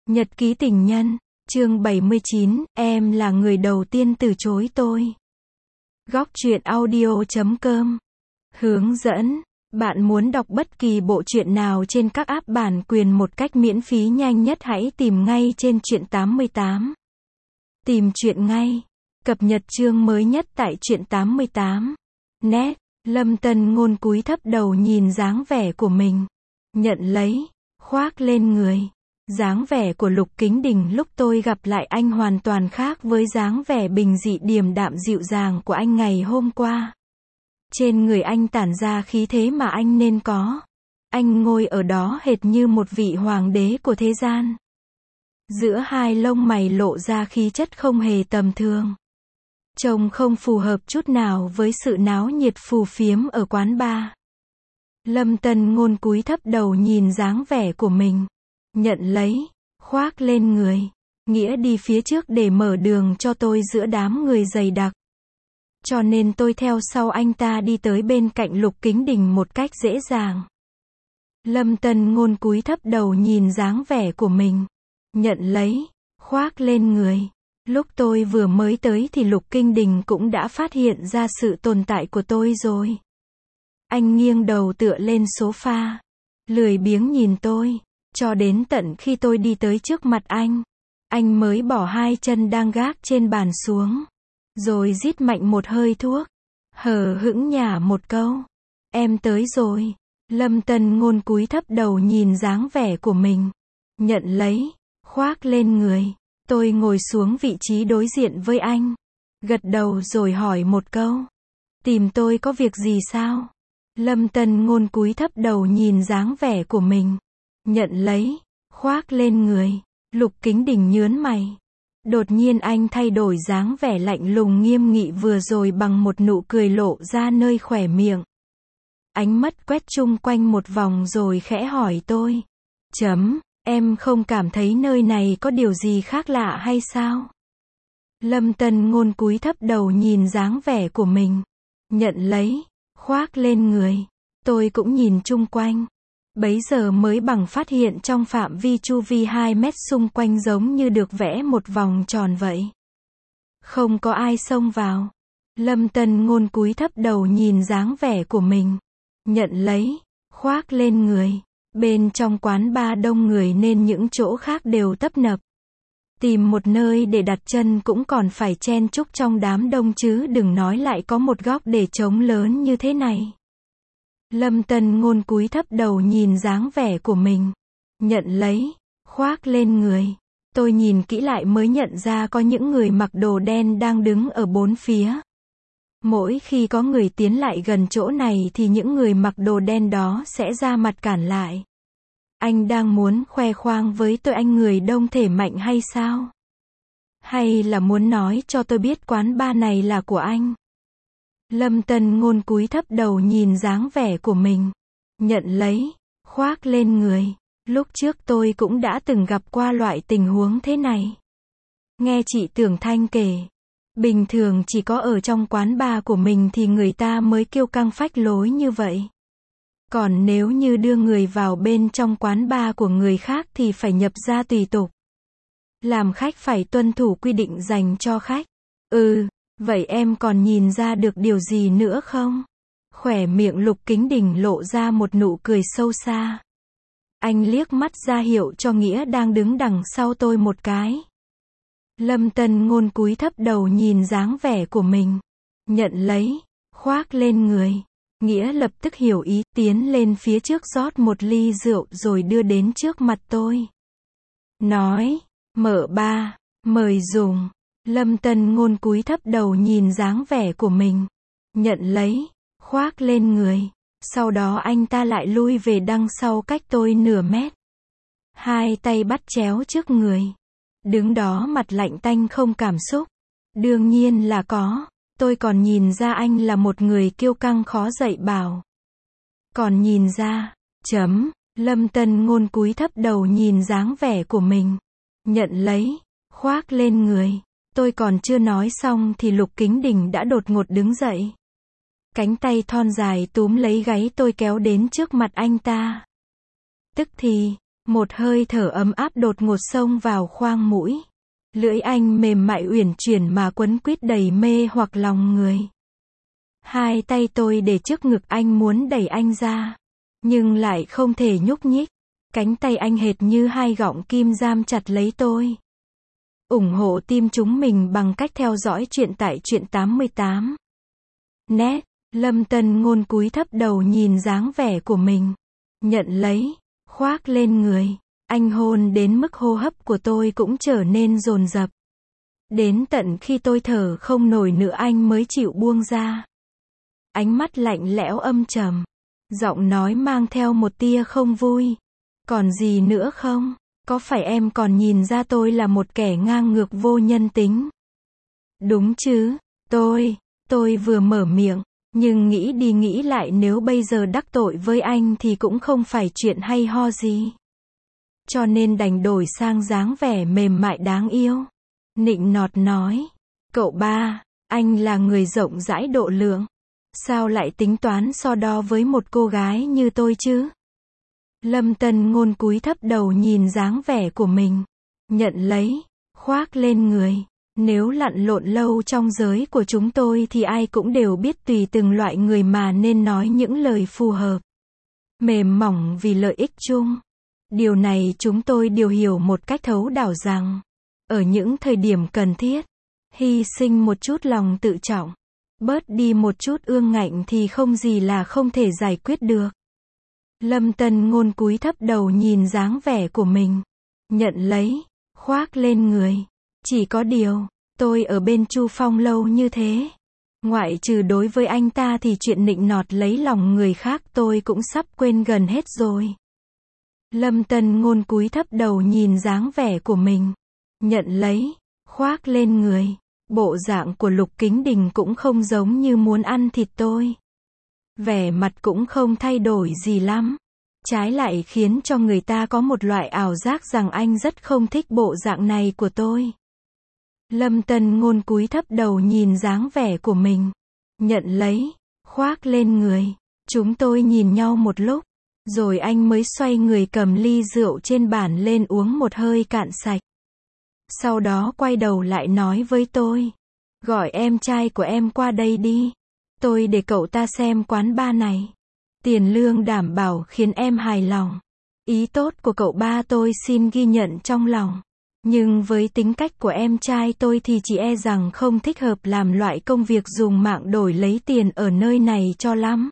Nhật ký tình nhân, chương 79, em là người đầu tiên từ chối tôi. Góc truyện audio.com. Hướng dẫn, bạn muốn đọc bất kỳ bộ truyện nào trên các app bản quyền một cách miễn phí nhanh nhất hãy tìm ngay trên truyện 88. Tìm truyện ngay. Cập nhật chương mới nhất tại truyện 88. Net, Lâm Tân Ngôn cúi thấp đầu nhìn dáng vẻ của mình. Nhận lấy, khoác lên người. Dáng vẻ của Lục Kính Đình lúc tôi gặp lại anh hoàn toàn khác với dáng vẻ bình dị điềm đạm dịu dàng của anh ngày hôm qua. Trên người anh tản ra khí thế mà anh nên có. Anh ngồi ở đó hệt như một vị hoàng đế của thế gian. Giữa hai lông mày lộ ra khí chất không hề tầm thường. Trông không phù hợp chút nào với sự náo nhiệt phù phiếm ở quán bar. Lâm Tân Ngôn cúi thấp đầu nhìn dáng vẻ của mình. Nhận lấy, khoác lên người. Nghĩa đi phía trước để mở đường cho tôi giữa đám người dày đặc. Cho nên tôi theo sau anh ta đi tới bên cạnh Lục Kính Đình một cách dễ dàng. Lâm Tân Ngôn cúi thấp đầu nhìn dáng vẻ của mình. Nhận lấy, khoác lên người. Lúc tôi vừa mới tới thì Lục Kính Đình cũng đã phát hiện ra sự tồn tại của tôi rồi. Anh nghiêng đầu tựa lên sofa. Lười biếng nhìn tôi. Cho đến tận khi tôi đi tới trước mặt anh mới bỏ hai chân đang gác trên bàn xuống. Rồi rít mạnh một hơi thuốc. Hờ hững nhả một câu. Em tới rồi. Lâm Tân Ngôn cúi thấp đầu nhìn dáng vẻ của mình. Nhận lấy, khoác lên người. Tôi ngồi xuống vị trí đối diện với anh. Gật đầu rồi hỏi một câu. Tìm tôi có việc gì sao? Lâm Tân Ngôn cúi thấp đầu nhìn dáng vẻ của mình. Nhận lấy, khoác lên người. Lục Kính Đình nhớn mày. Đột nhiên anh thay đổi dáng vẻ lạnh lùng nghiêm nghị vừa rồi bằng một nụ cười lộ ra nơi khóe miệng. Ánh mắt quét chung quanh một vòng rồi khẽ hỏi tôi. Em không cảm thấy nơi này có điều gì khác lạ hay sao? Lâm Tân Ngôn cúi thấp đầu nhìn dáng vẻ của mình. Nhận lấy, khoác lên người. Tôi cũng nhìn chung quanh. Bấy giờ mới bằng phát hiện trong phạm vi chu vi 2 mét xung quanh giống như được vẽ một vòng tròn vậy. Không có ai xông vào. Lâm Tân Ngôn cúi thấp đầu nhìn dáng vẻ của mình. Nhận lấy, khoác lên người. Bên trong quán bar đông người nên những chỗ khác đều tấp nập. Tìm một nơi để đặt chân cũng còn phải chen chúc trong đám đông chứ đừng nói lại có một góc để trống lớn như thế này. Lâm Tân Ngôn cúi thấp đầu nhìn dáng vẻ của mình. Nhận lấy, khoác lên người. Tôi nhìn kỹ lại mới nhận ra có những người mặc đồ đen đang đứng ở bốn phía. Mỗi khi có người tiến lại gần chỗ này thì những người mặc đồ đen đó sẽ ra mặt cản lại. Anh đang muốn khoe khoang với tôi anh người đông thể mạnh hay sao? Hay là muốn nói cho tôi biết quán bar này là của anh? Lâm Tân Ngôn cúi thấp đầu nhìn dáng vẻ của mình. Nhận lấy, khoác lên người. Lúc trước tôi cũng đã từng gặp qua loại tình huống thế này. Nghe chị Tưởng Thanh kể. Bình thường chỉ có ở trong quán bar của mình thì người ta mới kiêu căng phách lối như vậy. Còn nếu như đưa người vào bên trong quán bar của người khác thì phải nhập ra tùy tục. Làm khách phải tuân thủ quy định dành cho khách. Vậy em còn nhìn ra được điều gì nữa không? Khóe miệng Lục Kính Đình lộ ra một nụ cười sâu xa. Anh liếc mắt ra hiệu cho Nghĩa đang đứng đằng sau tôi một cái. Lâm Tân Ngôn cúi thấp đầu nhìn dáng vẻ của mình. Nhận lấy, khoác lên người. Nghĩa lập tức hiểu ý, tiến lên phía trước rót một ly rượu rồi đưa đến trước mặt tôi. Nói, mở ba, mời dùng. Lâm Tân Ngôn cúi thấp đầu nhìn dáng vẻ của mình. Nhận lấy, khoác lên người. Sau đó anh ta lại lui về đằng sau cách tôi nửa mét. Hai tay bắt chéo trước người. Đứng đó mặt lạnh tanh không cảm xúc. Đương nhiên là có. Tôi còn nhìn ra anh là một người kiêu căng khó dạy bảo. Còn nhìn ra, Lâm Tân Ngôn cúi thấp đầu nhìn dáng vẻ của mình. Nhận lấy, khoác lên người. Tôi còn chưa nói xong thì Lục Kính Đình đã đột ngột đứng dậy. Cánh tay thon dài túm lấy gáy tôi kéo đến trước mặt anh ta. Tức thì, Một hơi thở ấm áp đột ngột xông vào khoang mũi. Lưỡi anh mềm mại uyển chuyển mà quấn quýt đầy mê hoặc lòng người. Hai tay tôi để trước ngực anh muốn đẩy anh ra, nhưng lại không thể nhúc nhích. Cánh tay anh hệt như hai gọng kim giam chặt lấy tôi. Ủng hộ team chúng mình bằng cách theo dõi chuyện tại Truyện 88. Net. Lâm Tân Ngôn cúi thấp đầu nhìn dáng vẻ của mình. Nhận lấy, khoác lên người. Anh hôn đến mức hô hấp của tôi cũng trở nên dồn dập. Đến tận khi tôi thở không nổi nữa anh mới chịu buông ra. Ánh mắt lạnh lẽo âm trầm. Giọng nói mang theo một tia không vui. Còn gì nữa không? Có phải em còn nhìn ra tôi là một kẻ ngang ngược vô nhân tính? Đúng chứ, tôi vừa mở miệng, nhưng nghĩ đi nghĩ lại nếu bây giờ đắc tội với anh thì cũng không phải chuyện hay ho gì. Cho nên đành đổi sang dáng vẻ mềm mại đáng yêu. Nịnh nọt nói, cậu ba, anh là người rộng rãi độ lượng. Sao lại tính toán so đo với một cô gái như tôi chứ? Lâm Tân Ngôn cúi thấp đầu nhìn dáng vẻ của mình. Nhận lấy, khoác lên người. Nếu lặn lộn lâu trong giới của chúng tôi thì ai cũng đều biết tùy từng loại người mà nên nói những lời phù hợp. Mềm mỏng vì lợi ích chung. Điều này chúng tôi đều hiểu một cách thấu đáo rằng, ở những thời điểm cần thiết, hy sinh một chút lòng tự trọng, bớt đi một chút ương ngạnh thì không gì là không thể giải quyết được. Lâm Tân Ngôn cúi thấp đầu nhìn dáng vẻ của mình. Nhận lấy, khoác lên người. Chỉ có điều, tôi ở bên Chu Phong lâu như thế. Ngoại trừ đối với anh ta thì chuyện nịnh nọt lấy lòng người khác tôi cũng sắp quên gần hết rồi. Lâm Tân Ngôn cúi thấp đầu nhìn dáng vẻ của mình. Nhận lấy, khoác lên người. Bộ dạng của Lục Kính Đình cũng không giống như muốn ăn thịt tôi. Vẻ mặt cũng không thay đổi gì lắm. Trái lại khiến cho người ta có một loại ảo giác rằng anh rất không thích bộ dạng này của tôi. Lâm Tân Ngôn cúi thấp đầu nhìn dáng vẻ của mình. Nhận lấy, khoác lên người. Chúng tôi nhìn nhau một lúc. Rồi anh mới xoay người cầm ly rượu trên bàn lên uống một hơi cạn sạch. Sau đó quay đầu lại nói với tôi. Gọi em trai của em qua đây đi. Tôi để cậu ta xem quán bar này. Tiền lương đảm bảo khiến em hài lòng. Ý tốt của cậu ba tôi xin ghi nhận trong lòng. Nhưng với tính cách của em trai tôi thì chỉ e rằng không thích hợp làm loại công việc dùng mạng đổi lấy tiền ở nơi này cho lắm.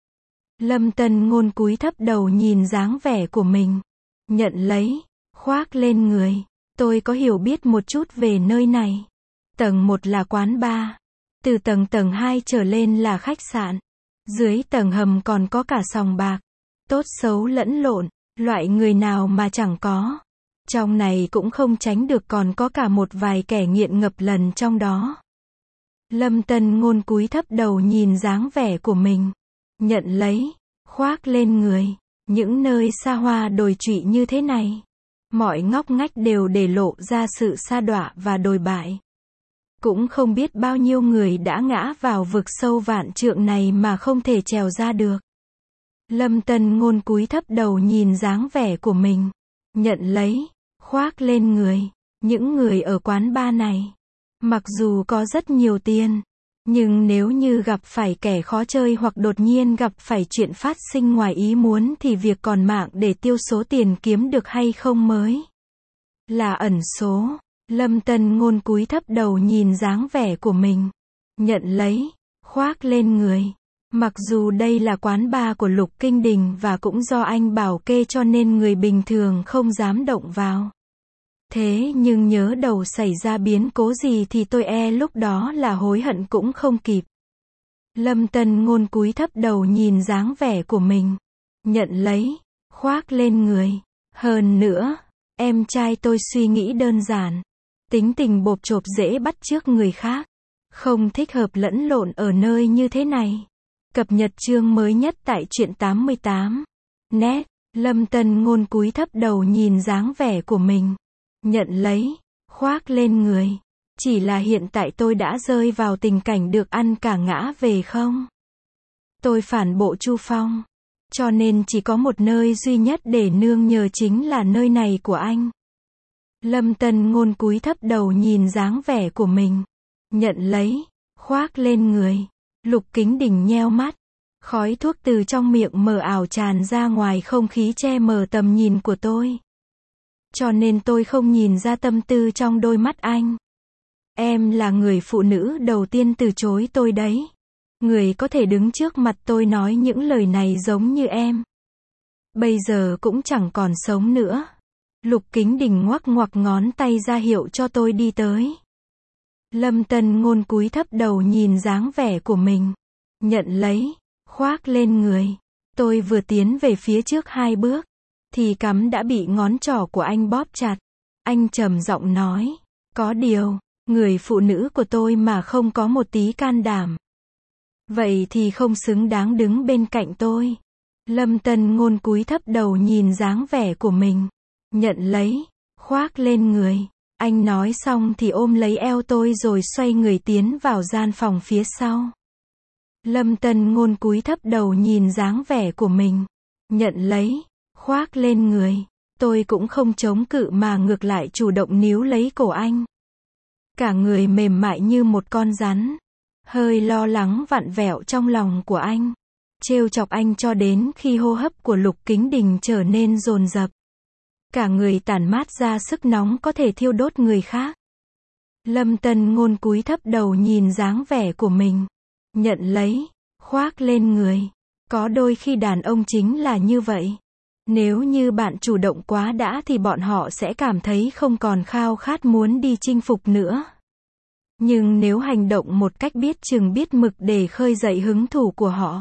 Lâm Tân Ngôn cúi thấp đầu nhìn dáng vẻ của mình. Nhận lấy, khoác lên người. Tôi có hiểu biết một chút về nơi này. Tầng 1 là quán bar. Từ tầng 2 trở lên là khách sạn. Dưới tầng hầm còn có cả sòng bạc. Tốt xấu lẫn lộn, loại người nào mà chẳng có. Trong này cũng không tránh được còn có cả một vài kẻ nghiện ngập lần trong đó. Lâm Tân Ngôn cúi thấp đầu nhìn dáng vẻ của mình. Nhận lấy, khoác lên người. Những nơi xa hoa đồi trụy như thế này, mọi ngóc ngách đều để lộ ra sự sa đọa và đồi bại. Cũng không biết bao nhiêu người đã ngã vào vực sâu vạn trượng này mà không thể trèo ra được. Lâm Tân Ngôn cúi thấp đầu nhìn dáng vẻ của mình. Nhận lấy, khoác lên người. Những người ở quán bar này, mặc dù có rất nhiều tiền, nhưng nếu như gặp phải kẻ khó chơi hoặc đột nhiên gặp phải chuyện phát sinh ngoài ý muốn thì việc còn mạng để tiêu số tiền kiếm được hay không mới là ẩn số. Lâm Tân Ngôn cúi thấp đầu nhìn dáng vẻ của mình. Nhận lấy, khoác lên người. Mặc dù đây là quán bar của Lục Kinh Đình và cũng do anh bảo kê cho nên người bình thường không dám động vào. Thế nhưng nhớ đầu xảy ra biến cố gì thì tôi e lúc đó là hối hận cũng không kịp. Lâm Tân Ngôn cúi thấp đầu nhìn dáng vẻ của mình. Nhận lấy, khoác lên người. Hơn nữa, em trai tôi suy nghĩ đơn giản. Tính tình bộp chộp dễ bắt chước người khác. Không thích hợp lẫn lộn ở nơi như thế này. Cập nhật chương mới nhất tại Truyện 88. Net. Lâm Tân Ngôn cúi thấp đầu nhìn dáng vẻ của mình. Nhận lấy, khoác lên người. Chỉ là hiện tại tôi đã rơi vào tình cảnh được ăn cả ngã về không? Tôi phản bộ Chu Phong. Cho nên chỉ có một nơi duy nhất để nương nhờ chính là nơi này của anh. Lâm Tân Ngôn cúi thấp đầu nhìn dáng vẻ của mình. Nhận lấy, khoác lên người. Lục Kính Đình nheo mắt. Khói thuốc từ trong miệng mờ ảo tràn ra ngoài không khí che mờ tầm nhìn của tôi. Cho nên tôi không nhìn ra tâm tư trong đôi mắt anh. Em là người phụ nữ đầu tiên từ chối tôi đấy. Người có thể đứng trước mặt tôi nói những lời này giống như em. Bây giờ cũng chẳng còn sống nữa. Lục Kính Đình ngoắc ngoắc ngón tay ra hiệu cho tôi đi tới. Lâm Tân Ngôn cúi thấp đầu nhìn dáng vẻ của mình. Nhận lấy, khoác lên người. Tôi vừa tiến về phía trước 2 bước, thì cắm đã bị ngón trỏ của anh bóp chặt. Anh trầm giọng nói, có điều, người phụ nữ của tôi mà không có một tí can đảm. Vậy thì không xứng đáng đứng bên cạnh tôi. Lâm Tân Ngôn cúi thấp đầu nhìn dáng vẻ của mình. Nhận lấy, khoác lên người. Anh nói xong thì ôm lấy eo tôi rồi xoay người tiến vào gian phòng phía sau. Lâm Tân Ngôn cúi thấp đầu nhìn dáng vẻ của mình. Nhận lấy, khoác lên người. Tôi cũng không chống cự mà ngược lại chủ động níu lấy cổ anh. Cả người mềm mại như một con rắn. Hơi lo lắng vặn vẹo trong lòng của anh. Trêu chọc anh cho đến khi hô hấp của Lục Kính Đình trở nên dồn dập. Cả người tản mát ra sức nóng có thể thiêu đốt người khác. Lâm Tân Ngôn cúi thấp đầu nhìn dáng vẻ của mình. Nhận lấy, khoác lên người. Có đôi khi đàn ông chính là như vậy. Nếu như bạn chủ động quá đã thì bọn họ sẽ cảm thấy không còn khao khát muốn đi chinh phục nữa. Nhưng nếu hành động một cách biết chừng biết mực để khơi dậy hứng thú của họ,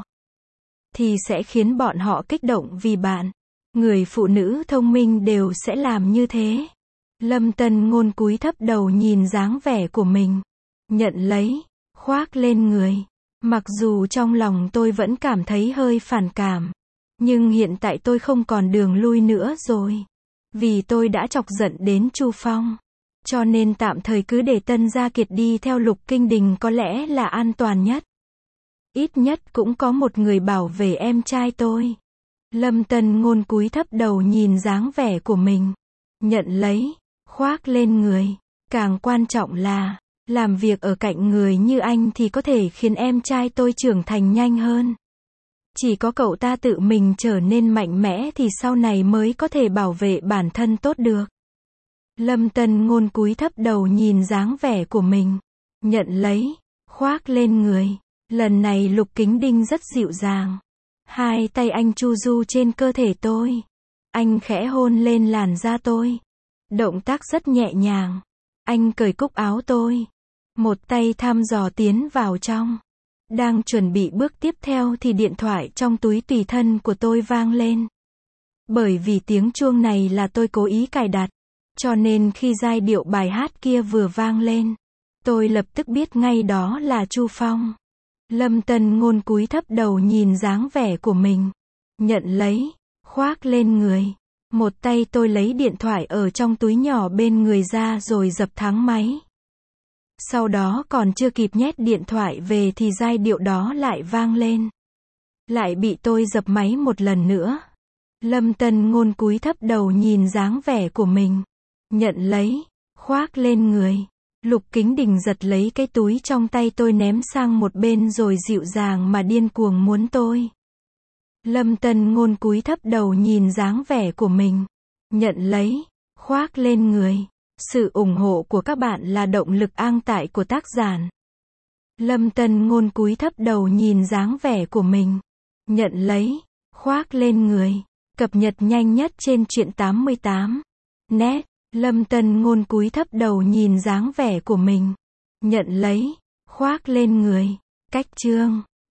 thì sẽ khiến bọn họ kích động vì bạn. Người phụ nữ thông minh đều sẽ làm như thế. Lâm Tân Ngôn cúi thấp đầu nhìn dáng vẻ của mình. Nhận lấy, khoác lên người. Mặc dù trong lòng tôi vẫn cảm thấy hơi phản cảm. Nhưng hiện tại tôi không còn đường lui nữa rồi. Vì tôi đã chọc giận đến Chu Phong. Cho nên tạm thời cứ để Tân Gia Kiệt đi theo Lục Kinh Đình có lẽ là an toàn nhất. Ít nhất cũng có một người bảo vệ em trai tôi. Lâm Tân Ngôn cúi thấp đầu nhìn dáng vẻ của mình. Nhận lấy, khoác lên người. Càng quan trọng là, làm việc ở cạnh người như anh thì có thể khiến em trai tôi trưởng thành nhanh hơn. Chỉ có cậu ta tự mình trở nên mạnh mẽ thì sau này mới có thể bảo vệ bản thân tốt được. Lâm Tân Ngôn cúi thấp đầu nhìn dáng vẻ của mình. Nhận lấy, khoác lên người. Lần này Lục Kính Đình rất dịu dàng. Hai tay anh chu du trên cơ thể tôi. Anh khẽ hôn lên làn da tôi. Động tác rất nhẹ nhàng. Anh cởi cúc áo tôi. Một tay thăm dò tiến vào trong. Đang chuẩn bị bước tiếp theo thì điện thoại trong túi tùy thân của tôi vang lên. Bởi vì tiếng chuông này là tôi cố ý cài đặt. Cho nên khi giai điệu bài hát kia vừa vang lên, tôi lập tức biết ngay đó là Chu Phong. Lâm Tân Ngôn cúi thấp đầu nhìn dáng vẻ của mình. Nhận lấy, khoác lên người. Một tay tôi lấy điện thoại ở trong túi nhỏ bên người ra rồi dập thắng máy. Sau đó còn chưa kịp nhét điện thoại về thì giai điệu đó lại vang lên. Lại bị tôi dập máy một lần nữa. Lâm Tân Ngôn cúi thấp đầu nhìn dáng vẻ của mình. Nhận lấy, khoác lên người. Lục Kính Đình giật lấy cái túi trong tay tôi ném sang một bên rồi dịu dàng mà điên cuồng muốn tôi. Lâm Tân Ngôn cúi thấp đầu nhìn dáng vẻ của mình. Nhận lấy, khoác lên người. Sự ủng hộ của các bạn là động lực ang tại của tác giả. Lâm Tân Ngôn cúi thấp đầu nhìn dáng vẻ của mình. Nhận lấy, khoác lên người. Cập nhật nhanh nhất trên truyện 88 net. Lâm Tân Ngôn cúi thấp đầu nhìn dáng vẻ của mình. Nhận lấy, khoác lên người. Cách chương